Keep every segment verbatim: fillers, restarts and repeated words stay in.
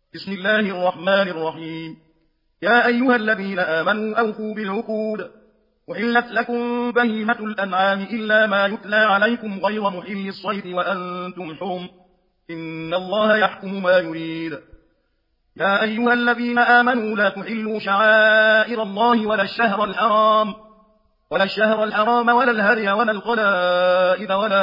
بسم الله الرحمن الرحيم. يا أيها الذين آمنوا أوفوا بالعقود، أحلت لكم بهيمة الأنعام إلا ما يتلى عليكم غير محل الصيد وأنتم حرم، إن الله يحكم ما يريد. يا أيها الذين آمنوا لا تحلوا شعائر الله ولا الشهر الحرام ولا الشهر الحرام ولا الهدي ولا القلائد ولا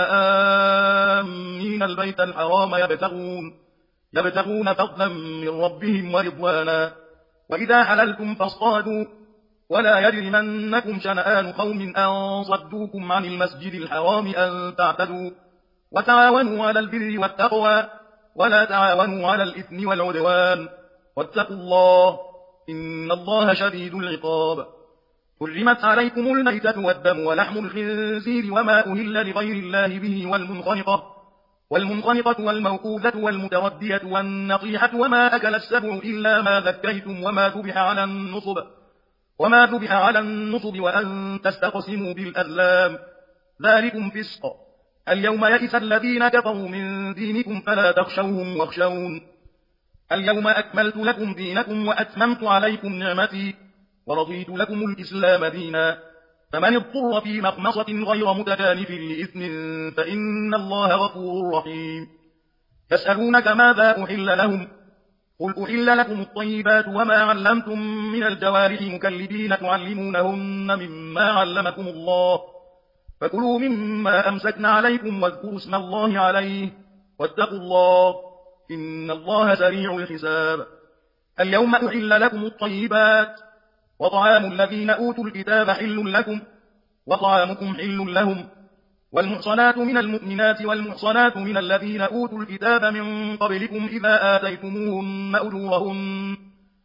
آمين البيت الحرام يبتغون يبتغون فضلا من ربهم ورضوانا، وإذا حللتم فاصطادوا، ولا يجرمنكم شنآن قوم أن صدوكم عن المسجد الحرام أن تعتدوا، وتعاونوا على البر والتقوى ولا تعاونوا على الإثم والعدوان، واتقوا الله إن الله شديد العقاب. حرمت عليكم الميتة والدم ولحم الخنزير وما أهل لغير الله به والمنخنقة والمنخنقة والموقوذة والمتردية والنطيحة وما أكل السبع إلا ما ذكيتم وما ذبح على النصب وما ذبح على النصب وأن تستقسموا بالأزلام، ذلكم فسق. اليوم يئس الذين كفروا من دينكم فلا تخشوهم واخشون. اليوم أكملت لكم دينكم وأتممت عليكم نعمتي ورضيت لكم الإسلام دينا، فمن اضطر في مخمصة غير متجانف لإثم فإن الله غفور رحيم. يسألونك ماذا أحل لهم، قل أحل لكم الطيبات وما علمتم من الجوارح مكلبين تعلمونهن مما علمكم الله، فكلوا مما أمسكن عليكم واذكروا اسم الله عليه واتقوا الله إن الله سريع الحساب. اليوم أحل لكم الطيبات، وطعام الذين أوتوا الكتاب حل لكم وطعامكم حل لهم، والمحصنات من المؤمنات والمحصنات من الذين أوتوا الكتاب من قبلكم إذا آتيتموهن أجورهن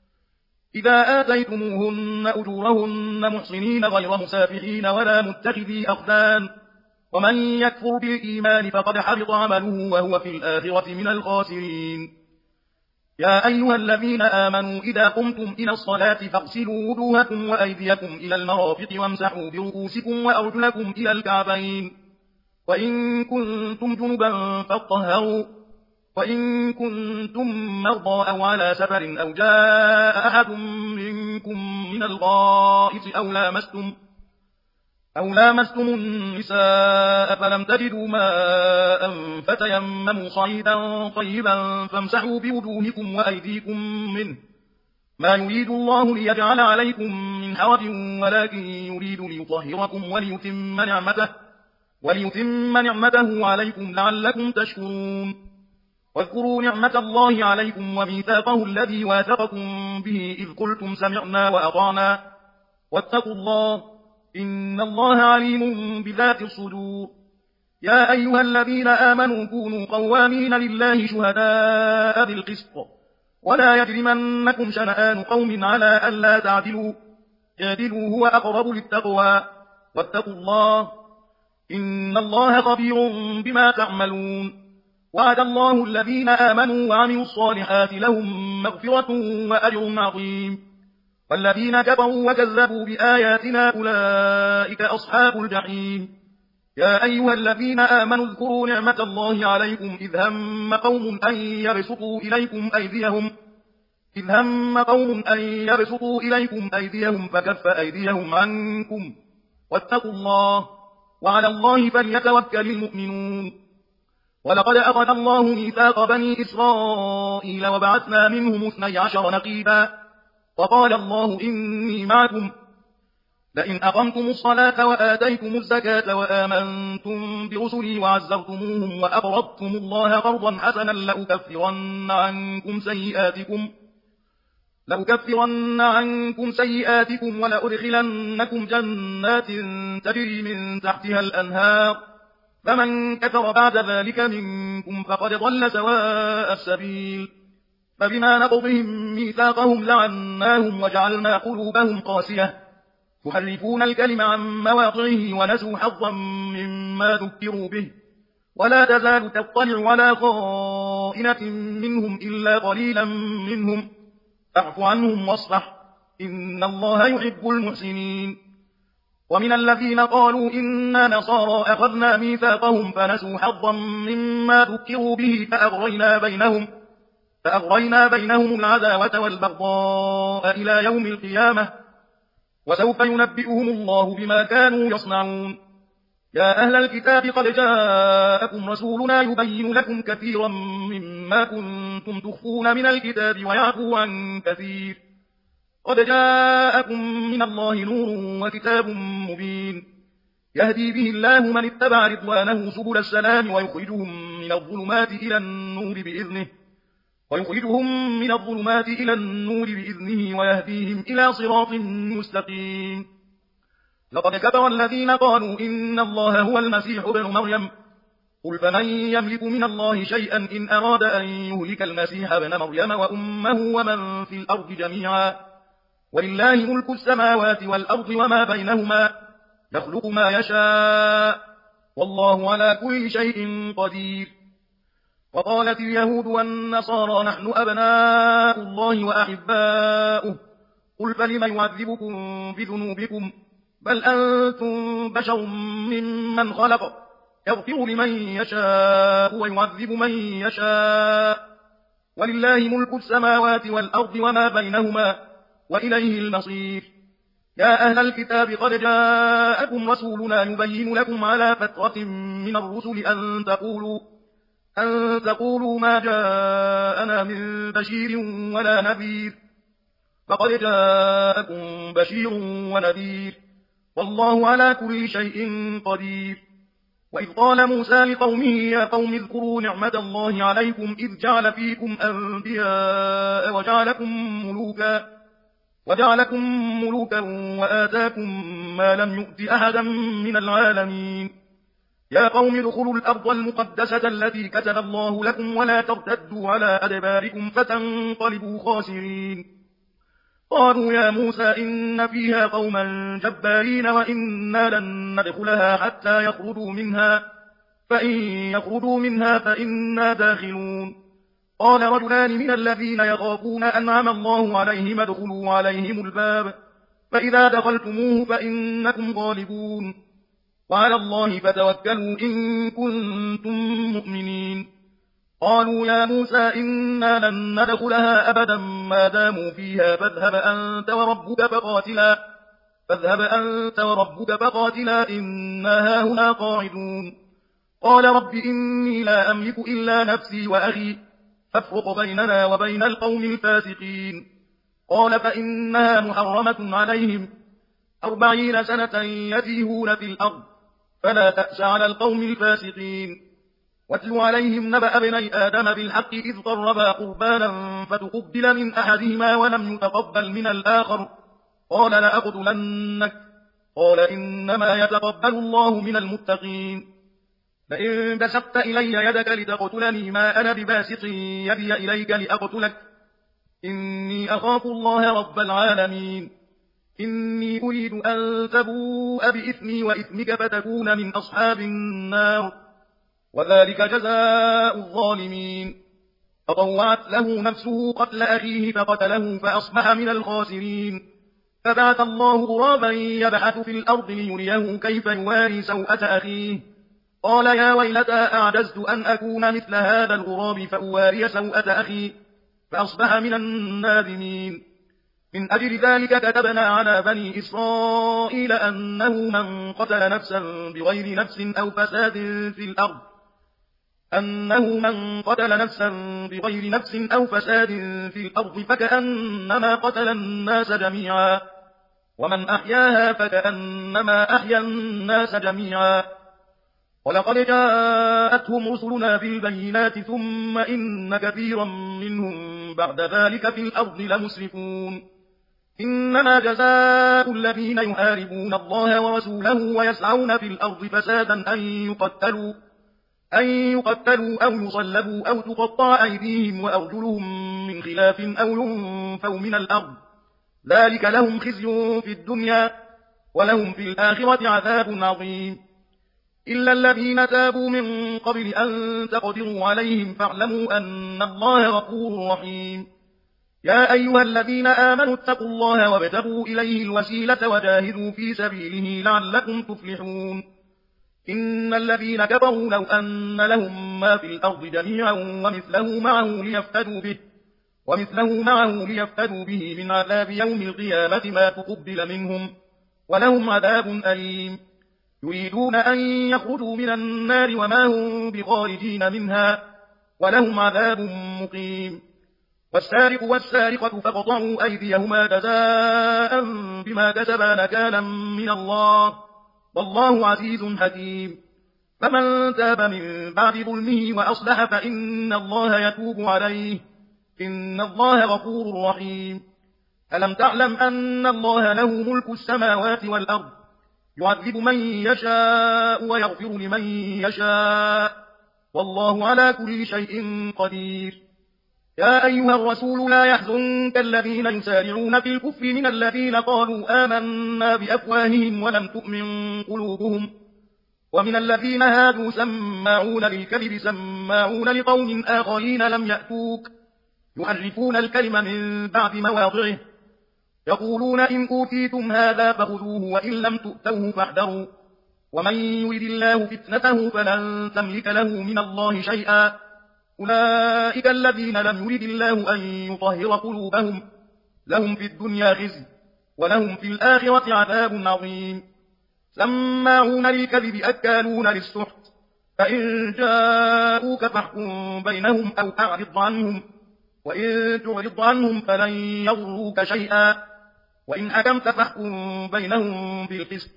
إذا آتيتموهن أجورهن محصنين غير مسافحين ولا متخذي أخدان، ومن يكفر بالإيمان فقد حبط عمله وهو في الآخرة من الخاسرين. يا أيها الذين آمنوا إذا قمتم إلى الصلاة فاغسلوا وجوهكم وأيديكم إلى المرافق وامسحوا برؤوسكم وأرجلكم إلى الكعبين، وإن كنتم جنبا فاطهروا، وإن كنتم مرضى أو على سفر أو جاء أحد منكم من الغائط أو لامستم أو لامستم النساء فلم تجدوا ماء فتيمموا صعيدا طيبا فامسحوا بوجوهكم وأيديكم منه، ما يريد الله ليجعل عليكم من حرج ولكن يريد ليطهركم وليتم نعمته وليتم نعمته عليكم لعلكم تشكرون. واذكروا نعمة الله عليكم وميثاقه الذي واثقكم به إذ قلتم سمعنا وأطعنا، واتقوا الله إن الله عليم بذات الصدور. يا أيها الذين آمنوا كونوا قوامين لله شهداء بالقسط، ولا يجرمنكم شنآن قوم على ألا تعدلوا، اعدلوا هو أقرب للتقوى، واتقوا الله إن الله خبير بما تعملون. وعد الله الذين آمنوا وعملوا الصالحات لهم مغفرة وأجر عظيم، والذين كفروا وكذبوا بآياتنا أولئك أصحاب الجحيم. يا أيها الذين آمنوا اذكروا نعمة الله عليكم إذ هم قوم أن يبسطوا إليكم أيديهم إذ هم قوم أن يبسطوا إليكم أيديهم فكف أيديهم عنكم، واتقوا الله وعلى الله فليتوكل المؤمنون. ولقد أخذ الله ميثاق بني إسرائيل وبعثنا منهم اثني عشر نقيبا، وقال الله إني معكم لئن أقمتم الصلاة وآتيتم الزكاة وآمنتم برسلي وعزرتموهم وأقرضتم الله قرضا حسنا لأكفرن عنكم سيئاتكم لأكفرن عنكم سيئاتكم ولأدخلنكم جنات تجري من تحتها الأنهار، فمن كفر بعد ذلك منكم فقد ضل سواء السبيل. فبما نقضهم ميثاقهم لعناهم وجعلنا قلوبهم قاسية يحرفون الكلم عن مواضعه ونسوا حظا مما ذكروا به، ولا تزال تطلع على خائنة منهم إلا قليلا منهم، فاعف عنهم واصفح إن الله يحب المحسنين. ومن الذين قالوا إنا نصارى أخذنا ميثاقهم فنسوا حظا مما ذكروا به فأغرينا بينهم فأغرينا بينهم العداوة والبغضاء إلى يوم القيامة وسوف ينبئهم الله بما كانوا يصنعون. يا أهل الكتاب قد جاءكم رسولنا يبين لكم كثيرا مما كنتم تخفون من الكتاب ويعفو عن كثير. قد جاءكم من الله نور وكتاب مبين يهدي به الله من اتبع رضوانه سبل السلام ويخرجهم من الظلمات إلى النور بإذنه ويخرجهم من الظلمات إلى النور بإذنه ويهديهم إلى صراط مستقيم. لقد كفر الذين قالوا إن الله هو المسيح ابن مريم قل فمن يملك من الله شيئا إن أراد أن يهلك المسيح ابن مريم وأمه ومن في الأرض جميعا ولله ملك السماوات والأرض وما بينهما يخلق ما يشاء والله على كل شيء قدير. وقالت اليهود والنصارى نحن أبناء الله وأحباؤه قل فلم يعذبكم بذنوبكم بل أنتم بشر ممن خلق يغفر لمن يشاء ويعذب من يشاء ولله ملك السماوات والأرض وما بينهما وإليه المصير. يا أهل الكتاب قد جاءكم رسولنا يبين لكم على فترة من الرسل أن تقولوا أن تقولوا ما جاءنا من بشير ولا نذير فقد جاءكم بشير ونذير والله على كل شيء قدير. وإذ قال موسى لقومه يا قوم اذكروا نعمة الله عليكم إذ جعل فيكم أنبياء وجعلكم ملوكا وجعلكم ملوكا وآتاكم ما لم يؤت أحدا من العالمين. يا قوم ادخلوا الأرض المقدسة التي كتب الله لكم ولا ترتدوا على أدباركم فتنقلبوا خاسرين. قالوا يا موسى إن فيها قوما جبارين وإنا لن ندخلها حتى يخرجوا منها فإن يخرجوا منها فإنا داخلون. قال رجلان من الذين يخافون أنعم الله عليهم ادخلوا عليهم الباب فإذا دخلتموه فإنكم غالبون وعلى الله فتوكلوا إن كنتم مؤمنين. قالوا يا موسى إنا لن ندخلها أبدا ما داموا فيها فاذهب أنت وربك فقاتلا فاذهب أنت وربك فقاتلا إنا هاهنا قاعدون. قال رب إني لا أملك إلا نفسي وأخي فافرق بيننا وبين القوم الفاسقين. قال فإنها محرمة عليهم أربعين سنة يتيهون في الأرض فلا تأس على القوم الفاسقين. واتل عليهم نبأ ابني آدم بالحق إذ قربا قربانا فتقبل من أحدهما ولم يتقبل من الآخر قال لأقتلنك قال إنما يتقبل الله من المتقين. فإن بسطت إلي يدك لتقتلني ما أنا بباسط يدي إليك لأقتلك إني أخاف الله رب العالمين. إني أريد أن تبوء بإثمي وإثمك فتكون من أصحاب النار وذلك جزاء الظالمين. فطوعت له نفسه قتل أخيه فقتله فأصبح من الخاسرين. فبعث الله غرابا يبحث في الأرض ليريه كيف يواري سوءة أخيه قال يا ويلتى أعجزت أن أكون مثل هذا الغراب فأواري سوءة أخي فأصبح من النادمين. من أجل ذلك كتبنا على بني إسرائيل أنه من قتل نفسا بغير نفس أو فساد في الأرض أنه من قتل نفسا بغير نفس أو فساد في الأرض فكأنما قتل الناس جميعا ومن أحياها فكأنما أحيا الناس جميعا. ولقد جاءتهم رسلنا بالبينات ثم إن كثيرا منهم بعد ذلك في الأرض لمسرفون. إنما جزاء الذين يحاربون الله ورسوله ويسعون في الأرض فسادا أن يقتلوا أن يقتلوا أو يصلبوا أو تقطع أيديهم وأرجلهم من خلاف أو ينفوا من الأرض ذلك لهم خزي في الدنيا ولهم في الآخرة عذاب عظيم. إلا الذين تابوا من قبل أن تقدروا عليهم فاعلموا أن الله غفور رحيم. يا أيها الذين آمنوا اتقوا الله وابتغوا إليه الوسيلة وجاهدوا في سبيله لعلكم تفلحون. إن الذين كفروا لو أن لهم ما في الأرض جميعا ومثله معه ليفتدوا به ومثله معه ليفتدوا به من عذاب يوم القيامة ما تقبل منهم ولهم عذاب أليم يريدون أن يخرجوا من النار وما هم بخارجين منها ولهم عذاب مقيم والسارق والسارقة فاقطعوا أيديهما جزاء بما كسبا نكالا من الله والله عزيز حكيم فمن تاب من بعد ظلمه وأصلح فإن الله يتوب عليه إن الله غفور رحيم ألم تعلم أن الله له ملك السماوات والأرض يعذب من يشاء ويغفر لمن يشاء والله على كل شيء قدير يا أيها الرسول لا يحزنك الذين يسارعون في الكفر من الذين قالوا آمنا بأفواههم ولم تؤمن قلوبهم ومن الذين هادوا سماعون للكذب سماعون لقوم آخرين لم يأتوك يحرفون الكلم من بعد مواضعه يقولون إن أوتيتم هذا فخذوه وإن لم تؤتوه فاحذروا ومن يرد الله فتنته فلن تملك له من الله شيئا أولئك الذين لم يرد الله أن يطهر قلوبهم لهم في الدنيا خزي ولهم في الآخرة عذاب عظيم سماعون للكذب أكالون للسحت فإن جاءوك فاحكم بينهم أو أعرض عنهم وإن تعرض عنهم فلن يضروك شيئا وإن حكمت فاحكم بينهم بالقسط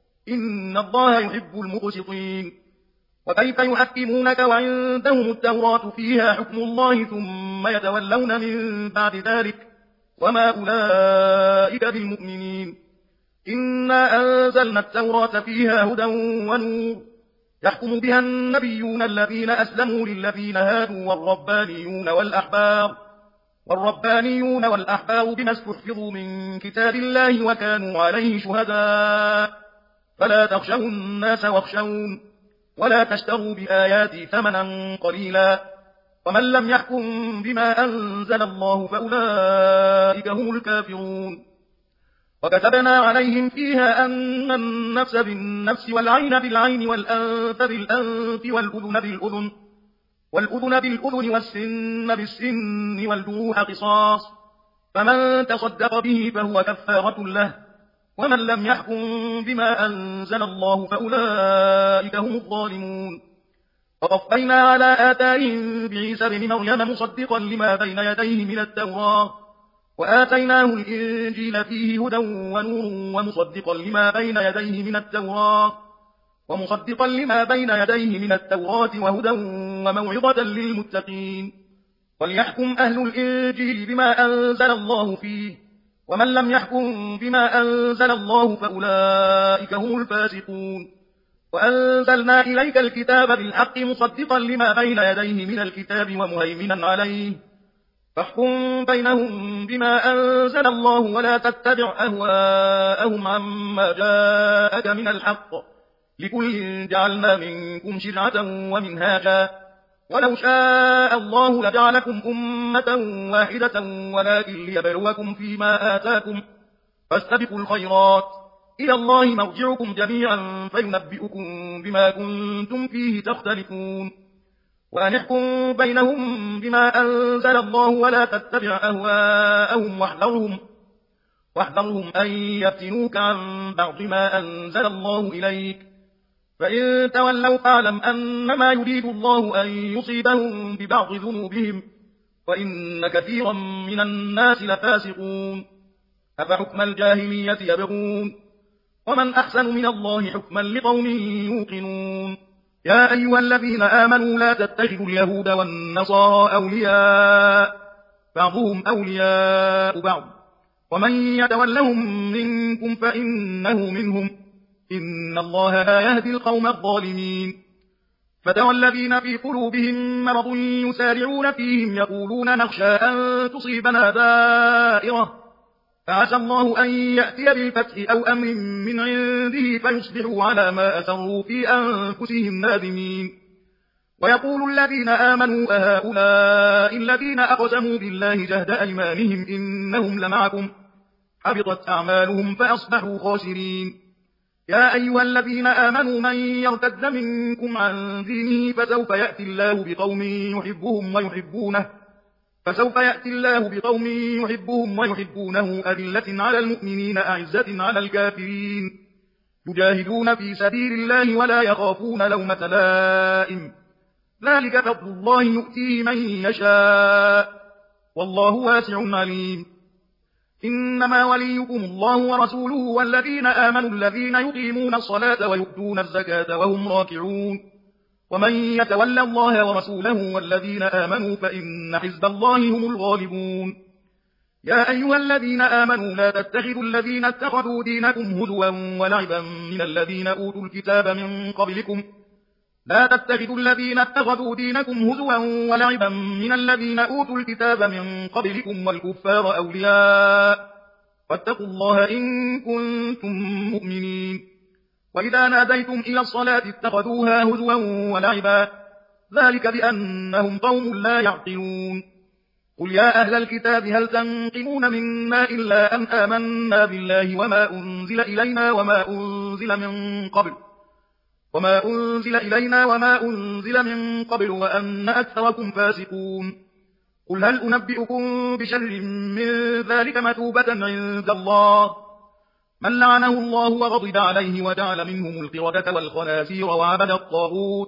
إن الله يحب المقسطين وكيف يحكمونك وعندهم التوراة فيها حكم الله ثم يتولون من بعد ذلك وما أولئك بالمؤمنين إنا أنزلنا التوراة فيها هدى ونور يحكم بها النبيون الذين أسلموا للذين هادوا والربانيون والأحبار والربانيون والأحبار بما استحفظوا من كتاب الله وكانوا عليه شهداء فلا تخشوا الناس واخشون ولا تشتروا بآياتي ثمنا قليلا ومن لم يحكم بما أنزل الله فأولئك هم الكافرون وكتبنا عليهم فيها أن النفس بالنفس والعين بالعين والأنف بالأنف والأذن بالأذن والأذن بالأذن والسن بالسن والجروح قصاص فمن تصدق به فهو كفارة له ومن لم يحكم بما أنزل الله فأولئك هم الظالمون وقفينا على آثارهم بعيسى بن مريم مصدقا لما بين يديه من التوراة وآتيناه الإنجيل فيه هدى ونور ومصدقا لما بين يديه من التوراة ومصدقا لما بين يديه من التوراة وهدى وموعظة للمتقين وليحكم أهل الإنجيل بما أنزل الله فيه ومن لم يحكم بما أنزل الله فأولئك هم الفاسقون وأنزلنا إليك الكتاب بالحق مصدقا لما بين يديه من الكتاب ومهيمنا عليه فاحكم بينهم بما أنزل الله ولا تتبع أهواءهم عما جاءك من الحق لكل جعلنا منكم شرعة ومنهاجا ولو شاء الله لجعلكم أمة واحدة ولكن ليبلوكم فيما آتاكم فاستبقوا الخيرات إلى الله مرجعكم جميعا فينبئكم بما كنتم فيه تختلفون وأن احكم بينهم بما أنزل الله ولا تتبع أهواءهم واحذرهم واحذرهم أن يفتنوك عن بعض ما أنزل الله إليك فإن تولوا فاعلم أنما يريد الله أن يصيبهم ببعض ذنوبهم وإن كثيرا من الناس لفاسقون أفحكم الجاهلية يبغون ومن أحسن من الله حكما لقوم يوقنون يا أيها الذين آمنوا لا تتخذوا اليهود والنصارى أولياء بعضهم أولياء بعض ومن يتولهم منكم فإنه منهم إن الله لا يهدي القوم الظالمين فترى الذين في قلوبهم مرض يسارعون فيهم يقولون نخشى أن تصيبنا دائرة فعسى الله أن يأتي بالفتح أو أمر من عنده فيصبحوا على ما أسروا في أنفسهم نادمين ويقول الذين آمنوا أهؤلاء الذين أقسموا بالله جهد أيمانهم إنهم لمعكم حبطت أعمالهم فأصبحوا خاسرين يا أيها الذين آمنوا من يرتد منكم عن دينه فسوف يأتي الله بقوم يحبهم ويحبونه فسوف يأتي الله بقوم يحبهم ويحبونه أذلة على المؤمنين أعزة على الكافرين يجاهدون في سبيل الله ولا يخافون لومة لائم ذلك فضل الله يؤتيه من يشاء والله واسع عليم إنما وليكم الله ورسوله والذين آمنوا الذين يقيمون الصلاة ويؤتون الزكاة وهم راكعون ومن يتولى الله ورسوله والذين آمنوا فإن حزب الله هم الغالبون يا أيها الذين آمنوا لا تتخذوا الذين اتخذوا دينكم هزوا ولعبا من الذين أوتوا الكتاب من قبلكم لا تتخذوا الذين اتخذوا دينكم هزوا ولعبا من الذين أوتوا الكتاب من قبلكم والكفار أولياء واتقوا الله إن كنتم مؤمنين وإذا ناديتم إلى الصلاة اتخذوها هزوا ولعبا ذلك بأنهم قوم لا يعقلون قل يا أهل الكتاب هل تنقمون منا إلا أن آمنا بالله وما أنزل إلينا وما أنزل من قبل وما أنزل إلينا وما أنزل من قبل وأن أكثركم فاسقون قل هل أنبئكم بشر من ذلك مثوبة عند الله من لعنه الله وغضب عليه وجعل منهم القردة والخنازير وعبد الطاغوت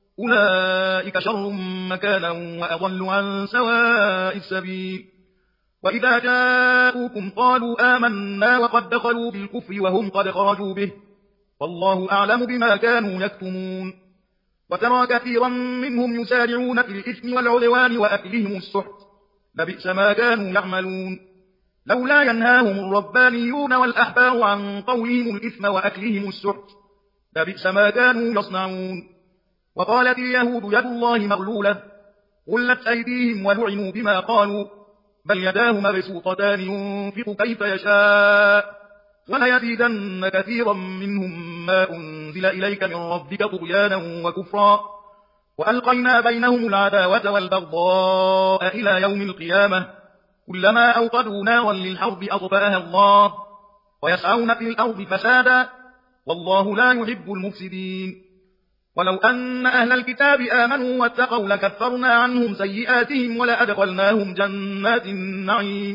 أولئك شر مكانا وأضل عن سواء السبيل وإذا جاءوكم قالوا آمنا وقد دخلوا بالكفر وهم قد خرجوا به والله أعلم بما كانوا يكتمون وترى كثيرا منهم يسارعون في الإثم والعدوان وأكلهم السحت لبئس ما كانوا يعملون لولا ينهاهم الربانيون والأحبار عن قولهم الإثم وأكلهم السحت لبئس ما كانوا يصنعون وقالت اليهود يد الله مغلولة غلت أيديهم ولعنوا بما قالوا بل يداه مبسوطتان ينفق كيف يشاء وليزيدن كثيرا منهم ما أنزل إليك من ربك طغيانا وكفرا وألقينا بينهم العداوة والبغضاء إلى يوم القيامة كلما أوقدوا نارا للحرب أطفأها الله ويسعون في الأرض فسادا والله لا يحب المفسدين ولو أن أهل الكتاب آمنوا واتقوا لكفرنا عنهم سيئاتهم ولأدخلناهم جنات النعيم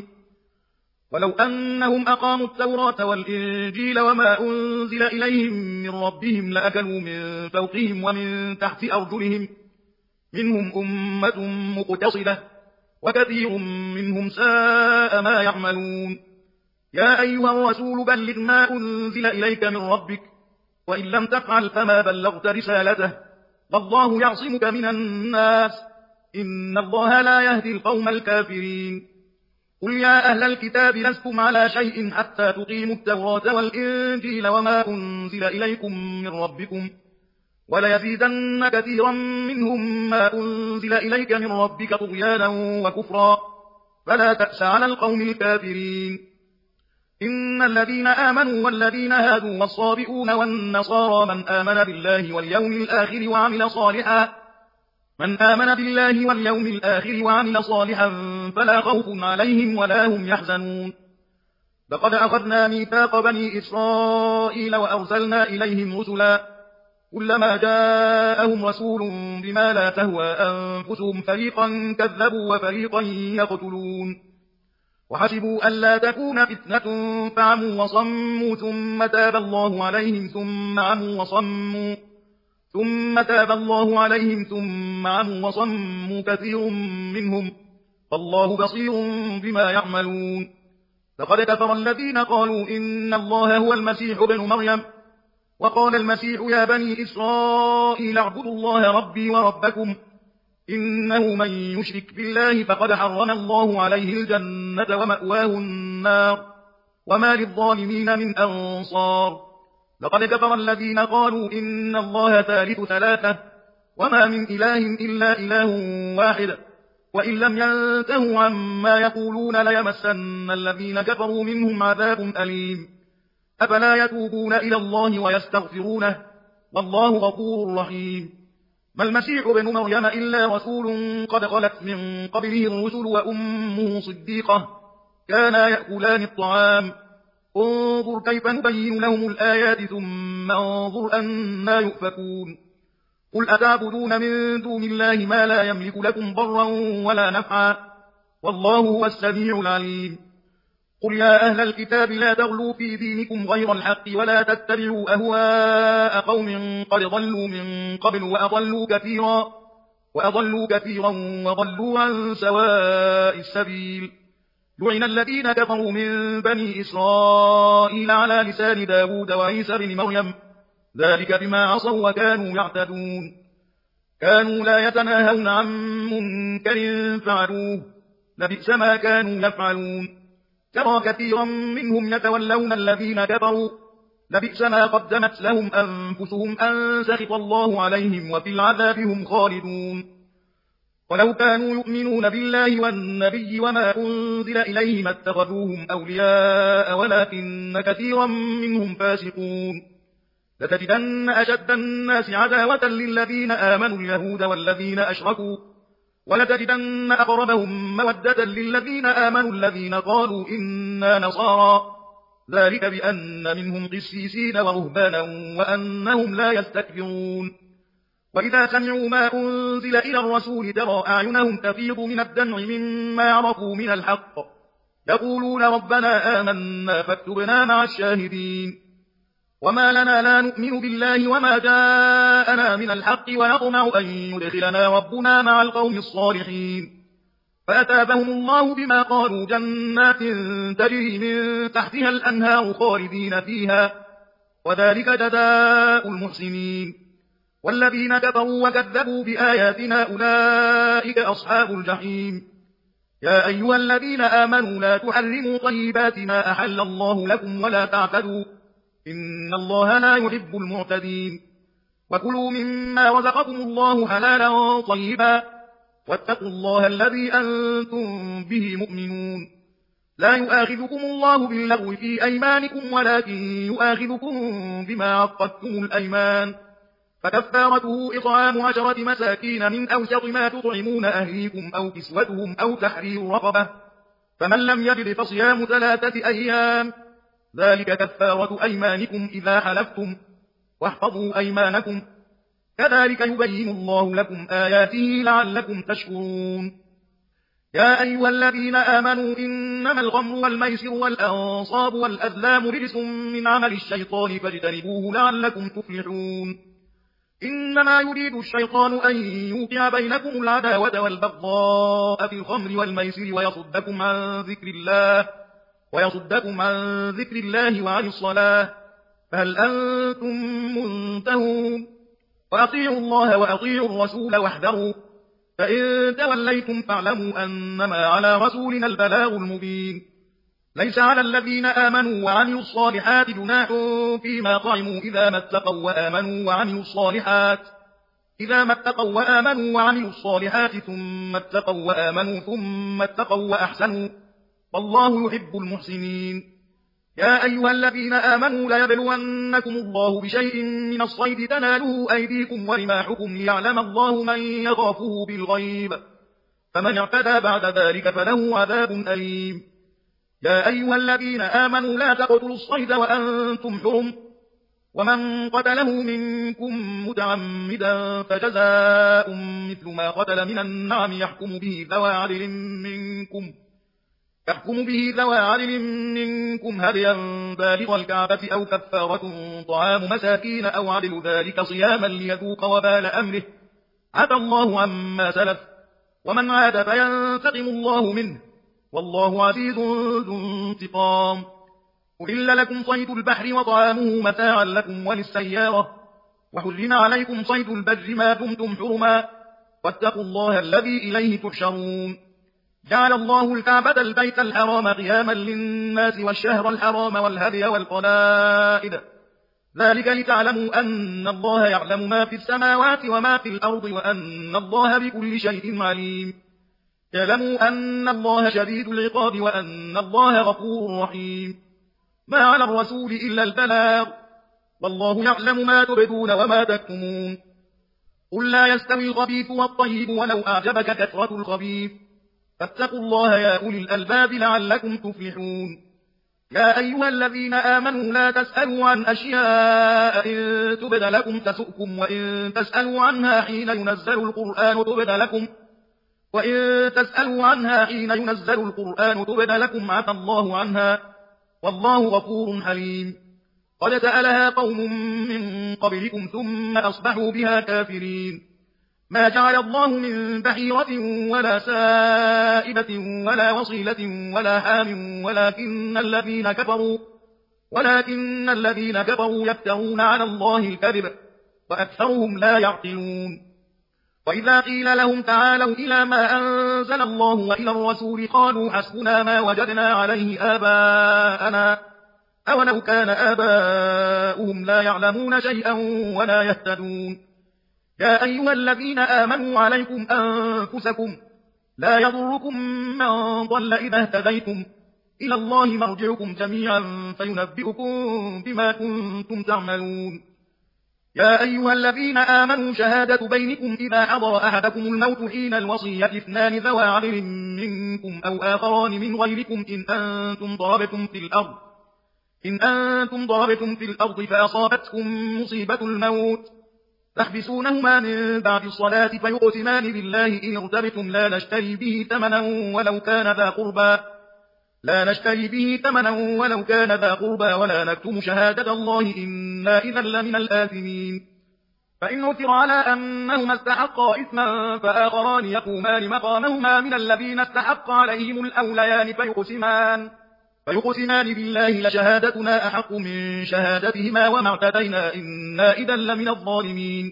ولو أنهم أقاموا التوراة والإنجيل وما أنزل إليهم من ربهم لأكلوا من فوقهم ومن تحت أرجلهم منهم أمة مقتصدة وكثير منهم ساء ما يعملون يا أيها الرسول بلغ ما أنزل إليك من ربك وإن لم تفعل فما بلغت رسالته والله يعصمك من الناس إن الله لا يهدي القوم الكافرين قل يا أهل الكتاب لستم على شيء حتى تقيموا التوراة والإنجيل وما أنزل إليكم من ربكم وليزيدن كثيرا منهم ما أنزل إليك من ربك طغيانا وكفرا فلا تأس على القوم الكافرين إن الذين آمنوا والذين هادوا والصابئون والنصارى من آمن بالله واليوم الآخر وعمل صالحا من آمن بالله واليوم الآخر وعمل صالحا فلا خوف عليهم ولا هم يحزنون لقد أخذنا ميثاق بني إسرائيل وأرسلنا إليهم رسلا كلما جاءهم رسول بما لا تهوى أنفسهم فريقا كذبوا وفريقا يقتلون وحسبوا ألا تكون فتنة فعموا وصموا ثم تاب الله عليهم ثم عموا وصموا ثم تاب الله عليهم ثم عموا وصموا كثير منهم فالله بصير بما يعملون لقد كفر الذين قالوا إن الله هو المسيح ابن مريم وقال المسيح يا بني إسرائيل اعبدوا الله ربي وربكم إنه من يشرك بالله فقد حرم الله عليه الجنة ومأواه النار وما للظالمين من أنصار لقد كفر الذين قالوا إن الله ثالث ثلاثة وما من إله إلا إله واحد وإن لم ينتهوا عما يقولون ليمسن الذين كفروا منهم عذاب أليم أفلا يتوبون إلى الله ويستغفرونه والله غفور رحيم ما المسيح ابن مريم إلا رسول قد خلت من قبله الرسل وأمه صديقة كانا يأكلان الطعام انظر كيف نبين لهم الآيات ثم انظر أنا يؤفكون قل أتعبدون من دون الله ما لا يملك لكم ضرا ولا نفعا والله هو السميع العليم. قل يا أهل الكتاب لا تغلوا في دينكم غير الحق ولا تتبعوا أهواء قوم قد ضلوا من قبل وأضلوا كثيرا وأضلوا كثيرا وضلوا عن سواء السبيل. لعن الذين كفروا من بني إسرائيل على لسان داود وعيسى بن مريم ذلك بما عصوا وكانوا يعتدون. كانوا لا يتناهون عن منكر فعلوه لبئس ما كانوا يفعلون. ترى كثيرا منهم يتولون الذين كفروا لبئس ما قدمت لهم أنفسهم أن سخط الله عليهم وفي العذاب هم خالدون. ولو كانوا يؤمنون بالله والنبي وما أنزل إليه ما اتخذوهم أولياء ولكن كثيرا منهم فاسقون. لتجدن أشد الناس عداوة للذين آمنوا اليهود والذين أشركوا ولتجدن أقربهم مودة للذين آمنوا الذين قالوا إنا نصارى ذلك بأن منهم قسيسين ورهبانا وأنهم لا يستكبرون. وإذا سمعوا ما أنزل إلى الرسول ترى أعينهم تفيض من الدمع مما عرفوا من الحق يقولون ربنا آمنا فاكتبنا مع الشاهدين. وما لنا لا نؤمن بالله وما جاءنا من الحق ونطمع أن يدخلنا ربنا مع القوم الصالحين. فأتابهم الله بما قالوا جنات تجري من تحتها الأنهار خالدين فيها وذلك جزاء المحسنين. والذين كفروا وكذبوا بآياتنا أولئك أصحاب الجحيم. يا أيها الذين آمنوا لا تحرموا طيبات ما أحل الله لكم ولا تعتدوا إن الله لا يحب المعتدين. وكلوا مما رزقكم الله حلالا طيبا واتقوا الله الذي أنتم به مؤمنون. لا يؤاخذكم الله باللغو في أيمانكم ولكن يؤاخذكم بما عقدتم الأيمان فكفارته إطعام عشرة مساكين من أوسط ما تطعمون أهليكم أو كسوتهم أو تحرير رقبة فمن لم يجد فصيام ثلاثة أيام ذلك كفارة أيمانكم إذا حلفتم واحفظوا أيمانكم كذلك يبين الله لكم آياته لعلكم تشكرون. يا أيها الذين آمنوا إنما الخمر والميسر والأنصاب والأزلام رجس من عمل الشيطان فاجتنبوه لعلكم تفلحون. إنما يريد الشيطان أن يوقع بينكم العداوة والبغضاء في الخمر والميسر ويصدكم عن ذكر الله ويصدكم عن ذكر الله وعن الصلاة فهل أنتم منتهون. وأطيعوا الله وأطيعوا الرسول واحذروا فإن توليتم فاعلموا أنما على رسولنا البلاغ المبين. ليس على الذين آمنوا وعملوا الصالحات جناح فيما طعموا إذا ما اتقوا وآمنوا وعملوا الصالحات إذا ما اتقوا وآمنوا وعملوا الصالحات ثم اتقوا وآمنوا ثم اتقوا وأحسنوا والله يحب المحسنين. يا أيها الذين آمنوا ليبلونكم الله بشيء من الصيد تناله أيديكم ورماحكم ليعلم الله من يخافه بالغيب فمن اعتدى بعد ذلك فله عذاب أليم. يا أيها الذين آمنوا لا تقتلوا الصيد وأنتم حرم ومن قتله منكم متعمدا فجزاء مثل ما قتل من النعم يحكم به ذوى عدل منكم يحكم به ذوى عدل منكم هديا بالغ الكعبة أو كفارة طعام مساكين أو عدل ذلك صياما ليذوق وبال أمره عفى الله عما سلف ومن عاد فينتقم الله منه والله عزيز ذو انتقام. أحل لكم صيد البحر وطعامه متاعا لكم وللسيارة وحرم عليكم صيد البر ما دمتم حرما واتقوا الله الذي إليه تحشرون. جعل الله الكعبة البيت الحرام قياما للناس والشهر الحرام والهدي والقلائد ذلك لتعلموا أن الله يعلم ما في السماوات وما في الأرض وأن الله بكل شيء عليم. اعلموا أن الله شديد العقاب وأن الله غفور رحيم. ما على الرسول إلا البلاغ والله يعلم ما تبدون وما تكتمون. قل لا يستوي الخبيث والطيب ولو أعجبك كثرة الخبيث فاتقوا الله يا أولي الألباب لعلكم تفلحون. يا أيها الذين آمنوا لا تسألوا عن أشياء إن تبد لكم تسؤكم وإن تسألوا عنها حين ينزل القرآن تبد لكم وإن تسألوا عنها حين ينزل القرآن تبد لكم عفى الله عنها والله غفور حليم. قد سألها قوم من قبلكم ثم أصبحوا بها كافرين. ما جعل الله من بحيرة ولا سائبة ولا وصيلة ولا حام ولكن الذين كفروا ولكن الذين كفروا يفترون على الله الكذب وأكثرهم لا يعقلون. وإذا قيل لهم تعالوا إلى ما أنزل الله وإلى الرسول قالوا حسبنا ما وجدنا عليه آباءنا أولو كان آباؤهم لا يعلمون شيئا ولا يهتدون. يا أيها الذين آمنوا عليكم أنفسكم لا يضركم من ضل إذا اهتديتم إلى الله مرجعكم جميعا فينبئكم بما كنتم تعملون. يا أيها الذين آمنوا شهادة بينكم إذا حضر أحدكم الموت حين الوصية اثنان ذوى عدل منكم أو آخران من غيركم إن أنتم ضربتم في الأرض إن أنتم ضربتم في الأرض فأصابتكم مصيبة الموت تحبسونهما من بعد الصلاة فيقسمان بالله إن ارتبتم لا نشتري به ثمنا ولو كان ذا قربى لا نشتري به ثمنا ولو كان ذا قربى ولا نكتم شهادة الله إنا إذا لمن الآثمين. فإن عثر على أنهما استحقا إثما فآخران يقومان مقامهما من الذين استحق عليهم الأوليان فيقسمان فيقسمان بالله لشهادتنا أحق من شهادتهما وما اعتدينا إنا إذا لمن الظالمين.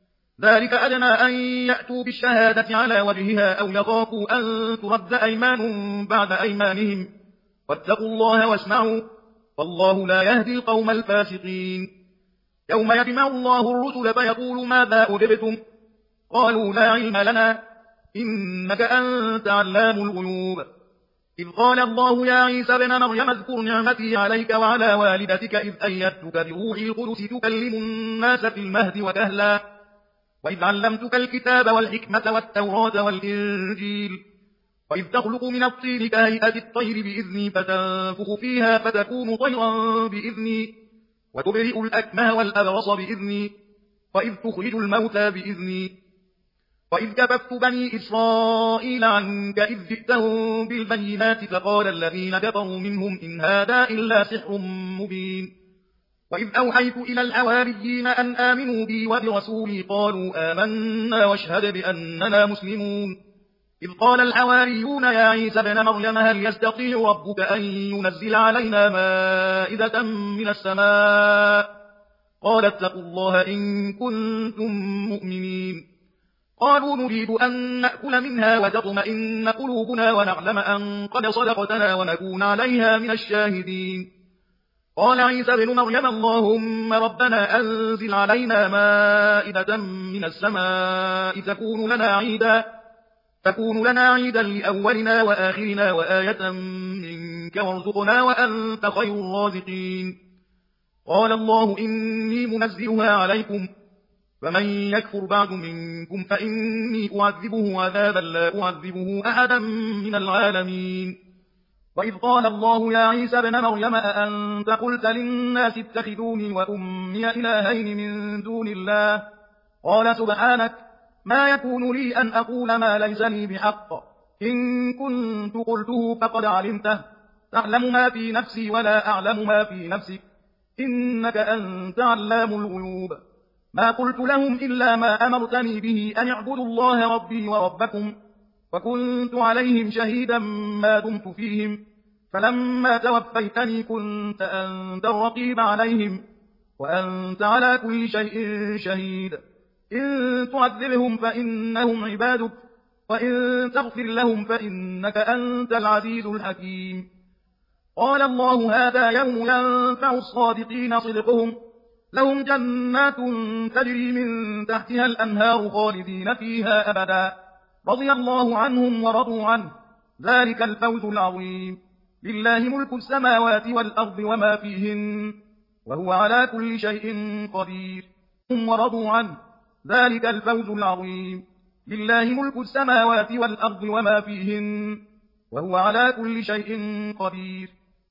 ذلك أدنى أن يأتوا بالشهادة على وجهها أو يخافوا أن ترد أيمان بعد أيمانهم واتقوا الله واسمعوا والله لا يهدي القوم الفاسقين. يوم يجمع الله الرسل فيقول ماذا أجبتم قالوا لا علم لنا إنك أنت علام الغيوب. إذ قال الله يا عيسى ابن مريم اذكر نعمتي عليك وعلى والدتك إذ أيدتك بروح القدس تكلم الناس في المهد وكهلا وإذ علمتك الكتاب والحكمة والتوراة والإنجيل وإذ تخلق من الطين كهيئة الطير بإذني فتنفخ فيها فتكون طيرا بإذني وتبرئ الأكمه والأبرص بإذني وإذ تخرج الموتى بإذني وإذ كففت بني إسرائيل عنك إذ جئتهم بالبينات فقال الذين كفروا منهم إن هذا إلا سحر مبين. وإذ أوحيت إلى الحواريين أن آمنوا بي وبرسولي قالوا آمنا واشهد بأننا مسلمون. إذ قال الحواريون يا عيسى ابن مريم هل يستطيع ربك أن ينزل علينا مائدة من السماء قال اتقوا الله إن كنتم مؤمنين. قالوا نريد أن نأكل منها وتطمئن قلوبنا ونعلم أن قد صدقتنا ونكون عليها من الشاهدين. قال عيسى بن مريم اللهم ربنا أنزل علينا مائدة من السماء تكون لنا عيدا تكون لنا عيدا لأولنا وآخرنا وآية منك وارزقنا وأنت خير الرازقين. قال الله إني منزلها عليكم فمن يكفر بعد منكم فإني أعذبه عذابا لا أعذبه أحدا من العالمين. وإذ قال الله يا عيسى ابن مريم أأنت قلت للناس اتخذوني وأمي إلهين من دون الله قال سبحانك ما يكون لي أن أقول ما ليس لي بحق إن كنت قلته فقد علمته تعلم ما في نفسي ولا أعلم ما في نفسك إنك أنت علام الغيوب. ما قلت لهم إلا ما أمرتني به أن اعبدوا الله ربي وربكم وكنت عليهم شهيدا ما دمت فيهم فلما توفيتني كنت أنت الرقيب عليهم وأنت على كل شيء شهيد. إن تعذبهم فإنهم عبادك وإن تغفر لهم فإنك أنت العزيز الحكيم. قال الله هذا يوم ينفع الصادقين صدقهم لهم جنات تجري من تحتها الأنهار خالدين فيها أبدا رضي الله عنهم ورضوا عنه ذلك الفوز العظيم. لله ملك السماوات والأرض وما فيهن وهو على كل شيء قدير ورضوا عنه ذلك الفوز العظيم. لله ملك السماوات والأرض وما فيهن وهو على كل شيء قدير.